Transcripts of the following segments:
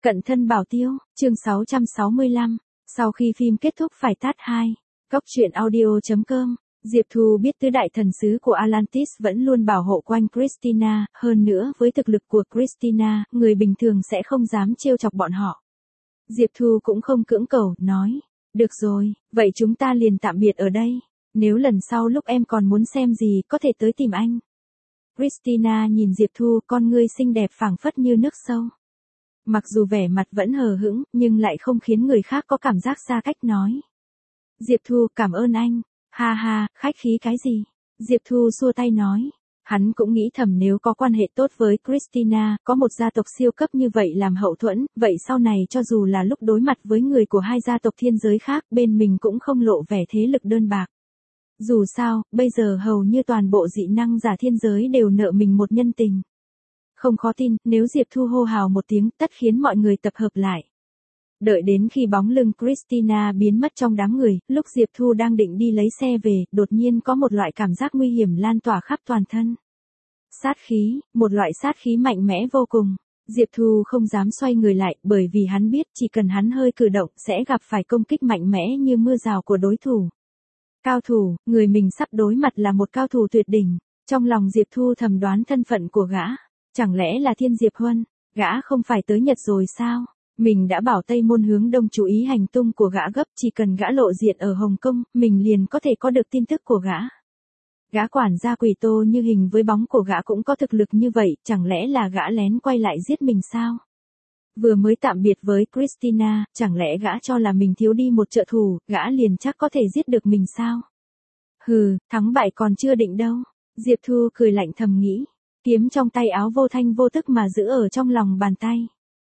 Cận thân bảo tiêu, chương 665. Sau khi phim kết thúc phải tát 2. Góc truyện audio.com. Diệp Thu biết tứ đại thần sứ của Atlantis vẫn luôn bảo hộ quanh Christina, hơn nữa với thực lực của Christina, người bình thường sẽ không dám trêu chọc bọn họ. Diệp Thu cũng không cưỡng cầu, nói, được rồi, vậy chúng ta liền tạm biệt ở đây. Nếu lần sau lúc em còn muốn xem gì có thể tới tìm anh. Christina nhìn Diệp Thu, con ngươi xinh đẹp phảng phất như nước sâu. Mặc dù vẻ mặt vẫn hờ hững, nhưng lại không khiến người khác có cảm giác xa cách nói. Diệp Thu, cảm ơn anh. Ha ha, khách khí cái gì? Diệp Thu xua tay nói. Hắn cũng nghĩ thầm nếu có quan hệ tốt với Christina, có một gia tộc siêu cấp như vậy làm hậu thuẫn, vậy sau này cho dù là lúc đối mặt với người của hai gia tộc thiên giới khác, bên mình cũng không lộ vẻ thế lực đơn bạc. Dù sao, bây giờ hầu như toàn bộ dị năng giả thiên giới đều nợ mình một nhân tình. Không khó tin, nếu Diệp Thu hô hào một tiếng, tất khiến mọi người tập hợp lại. Đợi đến khi bóng lưng Christina biến mất trong đám người, lúc Diệp Thu đang định đi lấy xe về, đột nhiên có một loại cảm giác nguy hiểm lan tỏa khắp toàn thân. Sát khí, một loại sát khí mạnh mẽ vô cùng. Diệp Thu không dám xoay người lại, bởi vì hắn biết chỉ cần hắn hơi cử động sẽ gặp phải công kích mạnh mẽ như mưa rào của đối thủ. Cao thủ, người mình sắp đối mặt là một cao thủ tuyệt đỉnh. Trong lòng Diệp Thu thầm đoán thân phận của gã. Chẳng lẽ là Thiên Diệp Huân? Gã không phải tới Nhật rồi sao? Mình đã bảo Tây Môn Hướng Đông chú ý hành tung của gã gấp, chỉ cần gã lộ diện ở Hồng Kông, mình liền có thể có được tin tức của gã. Gã quản gia Quỷ Tô như hình với bóng của gã cũng có thực lực như vậy, chẳng lẽ là gã lén quay lại giết mình sao? Vừa mới tạm biệt với Christina, chẳng lẽ gã cho là mình thiếu đi một trợ thủ, gã liền chắc có thể giết được mình sao? Hừ, thắng bại còn chưa định đâu. Diệp Thu cười lạnh thầm nghĩ. Kiếm trong tay áo vô thanh vô tức mà giữ ở trong lòng bàn tay.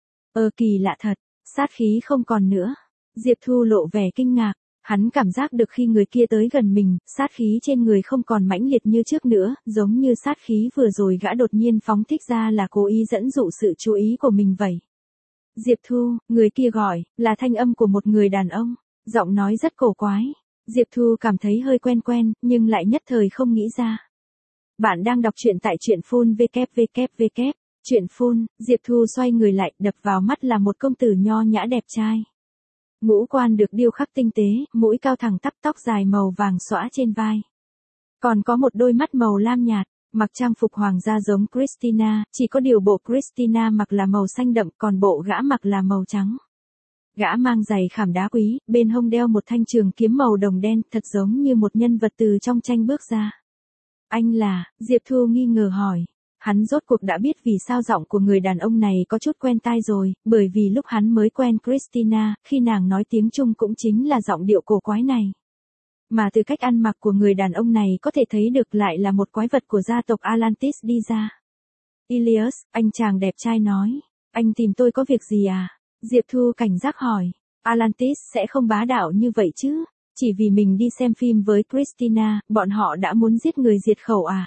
Kỳ lạ thật, sát khí không còn nữa. Diệp Thu lộ vẻ kinh ngạc, hắn cảm giác được khi người kia tới gần mình, sát khí trên người không còn mãnh liệt như trước nữa, giống như sát khí vừa rồi gã đột nhiên phóng thích ra là cố ý dẫn dụ sự chú ý của mình vậy. Diệp Thu, người kia gọi, là thanh âm của một người đàn ông, giọng nói rất cổ quái. Diệp Thu cảm thấy hơi quen quen, nhưng lại nhất thời không nghĩ ra. Bạn đang đọc truyện tại truyện phun www. Truyện phun, Diệp Thu xoay người lại, đập vào mắt là một công tử nho nhã đẹp trai. Ngũ quan được điêu khắc tinh tế, mũi cao thẳng tắp, tóc dài màu vàng xõa trên vai. Còn có một đôi mắt màu lam nhạt, mặc trang phục hoàng gia giống Christina, chỉ có điều bộ Christina mặc là màu xanh đậm, còn bộ gã mặc là màu trắng. Gã mang giày khảm đá quý, bên hông đeo một thanh trường kiếm màu đồng đen, thật giống như một nhân vật từ trong tranh bước ra. Anh là, Diệp Thu nghi ngờ hỏi. Hắn rốt cuộc đã biết vì sao giọng của người đàn ông này có chút quen tai rồi, bởi vì lúc hắn mới quen Christina, khi nàng nói tiếng Trung cũng chính là giọng điệu cổ quái này. Mà từ cách ăn mặc của người đàn ông này có thể thấy được lại là một quái vật của gia tộc Atlantis đi ra. Ilias, anh chàng đẹp trai nói, anh tìm tôi có việc gì à? Diệp Thu cảnh giác hỏi, Atlantis sẽ không bá đạo như vậy chứ? Chỉ vì mình đi xem phim với Christina, bọn họ đã muốn giết người diệt khẩu à?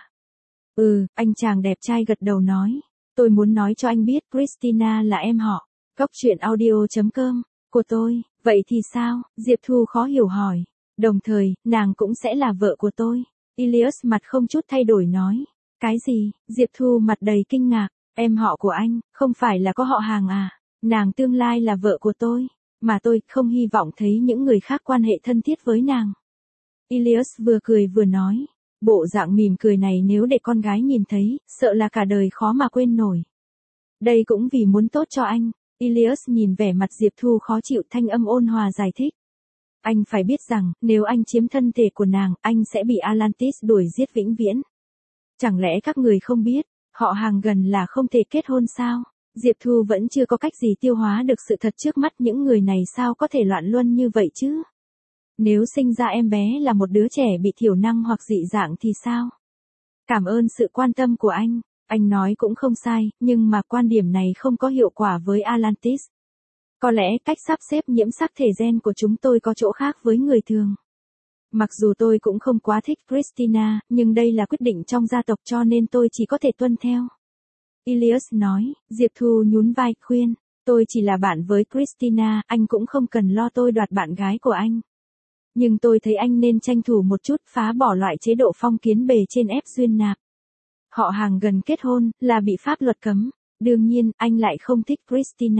Anh chàng đẹp trai gật đầu nói. Tôi muốn nói cho anh biết Christina là em họ. Góc truyện audio.com. Của tôi, vậy thì sao? Diệp Thu khó hiểu hỏi. Đồng thời, nàng cũng sẽ là vợ của tôi. Ilias mặt không chút thay đổi nói. Cái gì? Diệp Thu mặt đầy kinh ngạc. Em họ của anh, không phải là có họ hàng à? Nàng tương lai là vợ của tôi. Mà tôi không hy vọng thấy những người khác quan hệ thân thiết với nàng. Ilias vừa cười vừa nói. Bộ dạng mỉm cười này nếu để con gái nhìn thấy, sợ là cả đời khó mà quên nổi. Đây cũng vì muốn tốt cho anh. Ilias nhìn vẻ mặt Diệp Thu khó chịu, thanh âm ôn hòa giải thích. Anh phải biết rằng, nếu anh chiếm thân thể của nàng, anh sẽ bị Atlantis đuổi giết vĩnh viễn. Chẳng lẽ các người không biết, họ hàng gần là không thể kết hôn sao? Diệp Thu vẫn chưa có cách gì tiêu hóa được sự thật trước mắt, những người này sao có thể loạn luân như vậy chứ? Nếu sinh ra em bé là một đứa trẻ bị thiểu năng hoặc dị dạng thì sao? Cảm ơn sự quan tâm của anh nói cũng không sai, nhưng mà quan điểm này không có hiệu quả với Atlantis. Có lẽ cách sắp xếp nhiễm sắc thể gen của chúng tôi có chỗ khác với người thường. Mặc dù tôi cũng không quá thích Christina, nhưng đây là quyết định trong gia tộc cho nên tôi chỉ có thể tuân theo. Ilias nói, Diệp Thu nhún vai khuyên, tôi chỉ là bạn với Christina, anh cũng không cần lo tôi đoạt bạn gái của anh. Nhưng tôi thấy anh nên tranh thủ một chút, phá bỏ loại chế độ phong kiến bề trên ép duyên nạp. Họ hàng gần kết hôn, là bị pháp luật cấm. Đương nhiên, anh lại không thích Christina.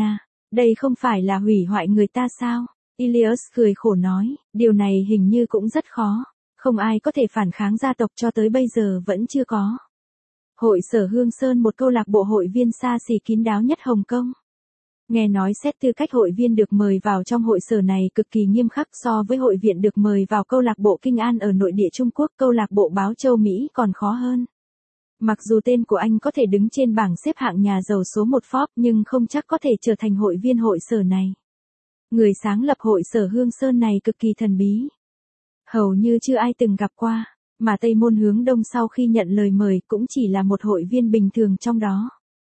Đây không phải là hủy hoại người ta sao? Ilias cười khổ nói, điều này hình như cũng rất khó. Không ai có thể phản kháng gia tộc cho tới bây giờ vẫn chưa có. Hội sở Hương Sơn, một câu lạc bộ hội viên xa xỉ kín đáo nhất Hồng Kông. Nghe nói xét tư cách hội viên được mời vào trong hội sở này cực kỳ nghiêm khắc so với hội viên được mời vào câu lạc bộ Kinh An ở nội địa Trung Quốc, câu lạc bộ Báo Châu Mỹ còn khó hơn. Mặc dù tên của anh có thể đứng trên bảng xếp hạng nhà giàu số 1 Forbes nhưng không chắc có thể trở thành hội viên hội sở này. Người sáng lập hội sở Hương Sơn này cực kỳ thần bí. Hầu như chưa ai từng gặp qua, mà Tây Môn Hướng Đông sau khi nhận lời mời cũng chỉ là một hội viên bình thường trong đó.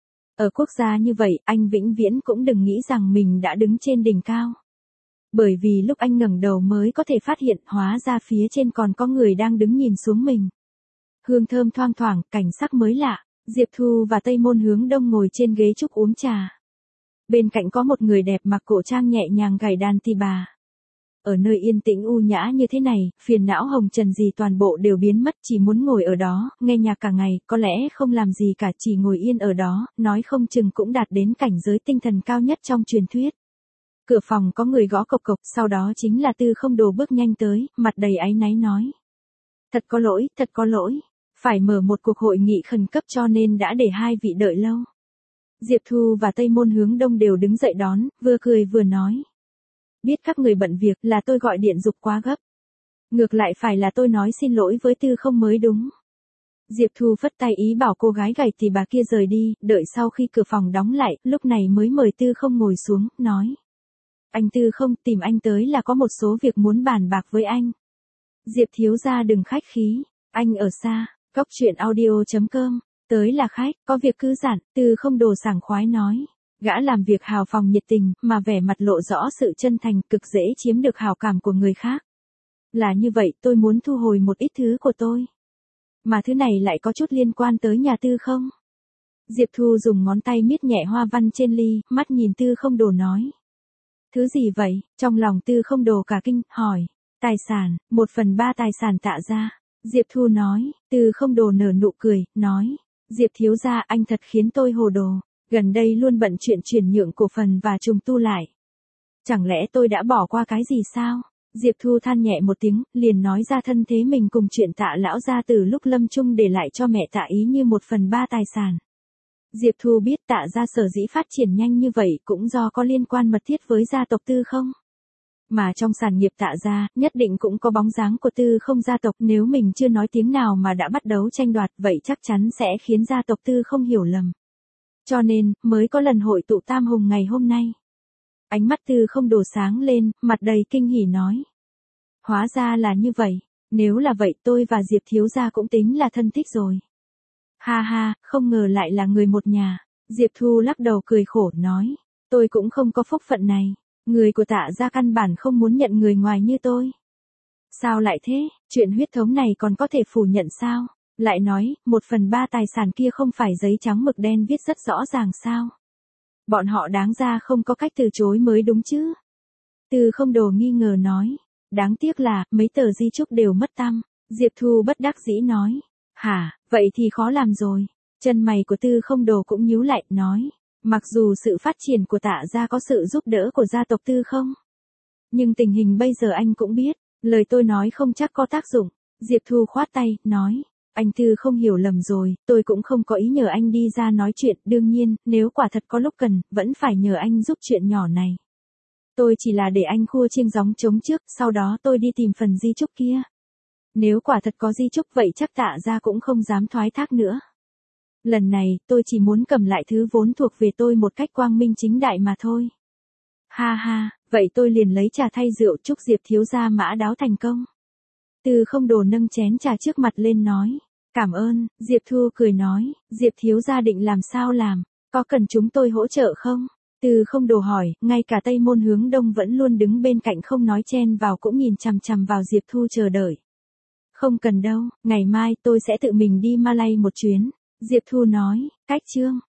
Ở quốc gia như vậy, anh vĩnh viễn cũng đừng nghĩ rằng mình đã đứng trên đỉnh cao. Bởi vì lúc anh ngẩng đầu mới có thể phát hiện hóa ra phía trên còn có người đang đứng nhìn xuống mình. Hương thơm thoang thoảng, cảnh sắc mới lạ, Diệp Thu và Tây Môn Hướng Đông ngồi trên ghế trúc uống trà. Bên cạnh có một người đẹp mặc cổ trang nhẹ nhàng gảy đàn tỳ bà. Ở nơi yên tĩnh u nhã như thế này, phiền não hồng trần gì toàn bộ đều biến mất, chỉ muốn ngồi ở đó, nghe nhạc cả ngày, có lẽ không làm gì cả, chỉ ngồi yên ở đó, nói không chừng cũng đạt đến cảnh giới tinh thần cao nhất trong truyền thuyết. Cửa phòng có người gõ cộc cộc, sau đó chính là Tư Không Đồ bước nhanh tới, mặt đầy áy náy nói. Thật có lỗi, phải mở một cuộc hội nghị khẩn cấp cho nên đã để hai vị đợi lâu. Diệp Thu và Tây Môn Hướng Đông đều đứng dậy đón, vừa cười vừa nói. Biết các người bận việc, là tôi gọi điện giục quá gấp. Ngược lại phải là tôi nói xin lỗi với Tư Không mới đúng. Diệp Thu phất tay ý bảo cô gái gầy tỳ bà kia rời đi, đợi sau khi cửa phòng đóng lại, lúc này mới mời Tư Không ngồi xuống, nói. Anh Tư Không, tìm anh tới là có một số việc muốn bàn bạc với anh. Diệp thiếu gia đừng khách khí, anh ở xa, Cóc Truyện Audio.com, tới là khách, có việc cứ dặn, Tư Không Đồ sảng khoái nói. Gã làm việc hào phóng nhiệt tình, mà vẻ mặt lộ rõ sự chân thành, cực dễ chiếm được hào cảm của người khác. Là như vậy, tôi muốn thu hồi một ít thứ của tôi. Mà thứ này lại có chút liên quan tới nhà Tư Không. Diệp Thu dùng ngón tay miết nhẹ hoa văn trên ly, mắt nhìn Tư Không Đồ nói. Thứ gì vậy? Trong lòng Tư Không Đồ cả kinh, hỏi. Tài sản, 1/3 tài sản Tạ gia. Diệp Thu nói. Tư Không Đồ nở nụ cười, nói. Diệp thiếu gia, anh thật khiến tôi hồ đồ. Gần đây luôn bận chuyện chuyển nhượng cổ phần và trùng tu lại. Chẳng lẽ tôi đã bỏ qua cái gì sao? Diệp Thu than nhẹ một tiếng, liền nói ra thân thế mình cùng chuyện Tạ lão gia từ lúc lâm chung để lại cho mẹ Tạ Ý như 1/3 tài sản. Diệp Thu biết Tạ gia sở dĩ phát triển nhanh như vậy cũng do có liên quan mật thiết với gia tộc Tư Không. Mà trong sản nghiệp Tạ gia, nhất định cũng có bóng dáng của Tư Không gia tộc, nếu mình chưa nói tiếng nào mà đã bắt đầu tranh đoạt, vậy chắc chắn sẽ khiến gia tộc Tư Không hiểu lầm. Cho nên, mới có lần hội tụ tam hùng ngày hôm nay. Ánh mắt Tư Không Đồ sáng lên, mặt đầy kinh hỉ nói. Hóa ra là như vậy, nếu là vậy tôi và Diệp thiếu gia cũng tính là thân thích rồi. Ha ha, không ngờ lại là người một nhà. Diệp Thu lắc đầu cười khổ nói. Tôi cũng không có phúc phận này, người của Tạ gia căn bản không muốn nhận người ngoài như tôi. Sao lại thế, chuyện huyết thống này còn có thể phủ nhận sao? Lại nói, 1/3 tài sản kia không phải giấy trắng mực đen viết rất rõ ràng sao? Bọn họ đáng ra không có cách từ chối mới đúng chứ? Tư Không Đồ nghi ngờ nói. Đáng tiếc là, mấy tờ di chúc đều mất tăm. Diệp Thu bất đắc dĩ nói. Hả, vậy thì khó làm rồi. Chân mày của Tư Không Đồ cũng nhíu lại, nói. Mặc dù sự phát triển của Tạ gia có sự giúp đỡ của gia tộc Tư Không. Nhưng tình hình bây giờ anh cũng biết, lời tôi nói không chắc có tác dụng. Diệp Thu khoát tay, nói. Anh Tư Không hiểu lầm rồi, tôi cũng không có ý nhờ anh đi ra nói chuyện, đương nhiên, nếu quả thật có lúc cần, vẫn phải nhờ anh giúp chuyện nhỏ này. Tôi chỉ là để anh khua chiêng gióng trống trước, sau đó tôi đi tìm phần di chúc kia. Nếu quả thật có di chúc vậy chắc Tạ gia cũng không dám thoái thác nữa. Lần này, tôi chỉ muốn cầm lại thứ vốn thuộc về tôi một cách quang minh chính đại mà thôi. Ha ha, vậy tôi liền lấy trà thay rượu chúc Diệp thiếu gia mã đáo thành công. Tư Không Đồ nâng chén trà trước mặt lên nói. Cảm ơn, Diệp Thu cười nói, Diệp thiếu gia định làm sao làm, có cần chúng tôi hỗ trợ không? Tư Không Đồ hỏi, ngay cả Tây Môn Hướng Đông vẫn luôn đứng bên cạnh không nói chen vào cũng nhìn chằm chằm vào Diệp Thu chờ đợi. Không cần đâu, ngày mai tôi sẽ tự mình đi Malay một chuyến. Diệp Thu nói, cách chương.